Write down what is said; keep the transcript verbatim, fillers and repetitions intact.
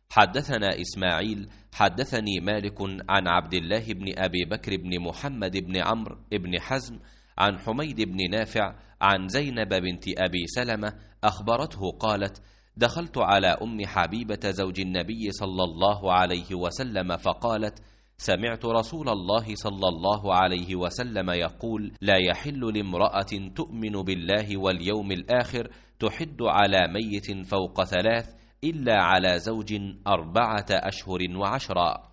حدثنا إسماعيل حدثني مالك عن عبد الله بن أبي بكر بن محمد بن عمرو بن حزم عن حميد بن نافع عن زينب بنت أبي سلمة أخبرته قالت: دخلت على أم حبيبة زوج النبي صلى الله عليه وسلم فقالت: سمعت رسول الله صلى الله عليه وسلم يقول: لا يحل لامرأة تؤمن بالله واليوم الآخر تحد على ميت فوق ثلاث إلا على زوج أربعة أشهر وعشرا.